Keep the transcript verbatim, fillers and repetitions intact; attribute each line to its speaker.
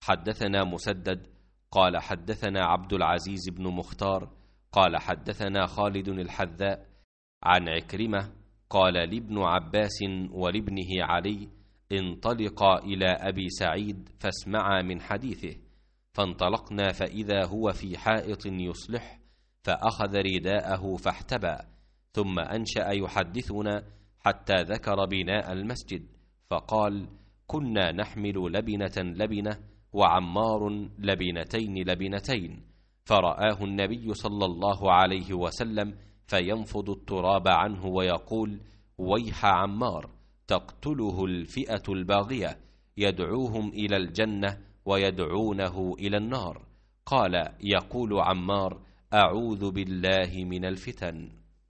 Speaker 1: حدثنا مسدد قال حدثنا عبد العزيز بن مختار قال حدثنا خالد الحذاء عن عكرمة قال لابن عباس ولابنه علي انطلقا إلى أبي سعيد فاسمعا من حديثه، فانطلقنا فإذا هو في حائط يصلح، فأخذ رداءه فاحتبى، ثم أنشأ يحدثنا حتى ذكر بناء المسجد، فقال: كنا نحمل لبنة لبنة وعمار لبنتين لبنتين، فرآه النبي صلى الله عليه وسلم فينفض التراب عنه ويقول: ويح عمار، تقتله الفئة الباغية، يدعوهم إلى الجنة ويدعونه إلى النار. قال: يقول عمار: أعوذ بالله من الفتن.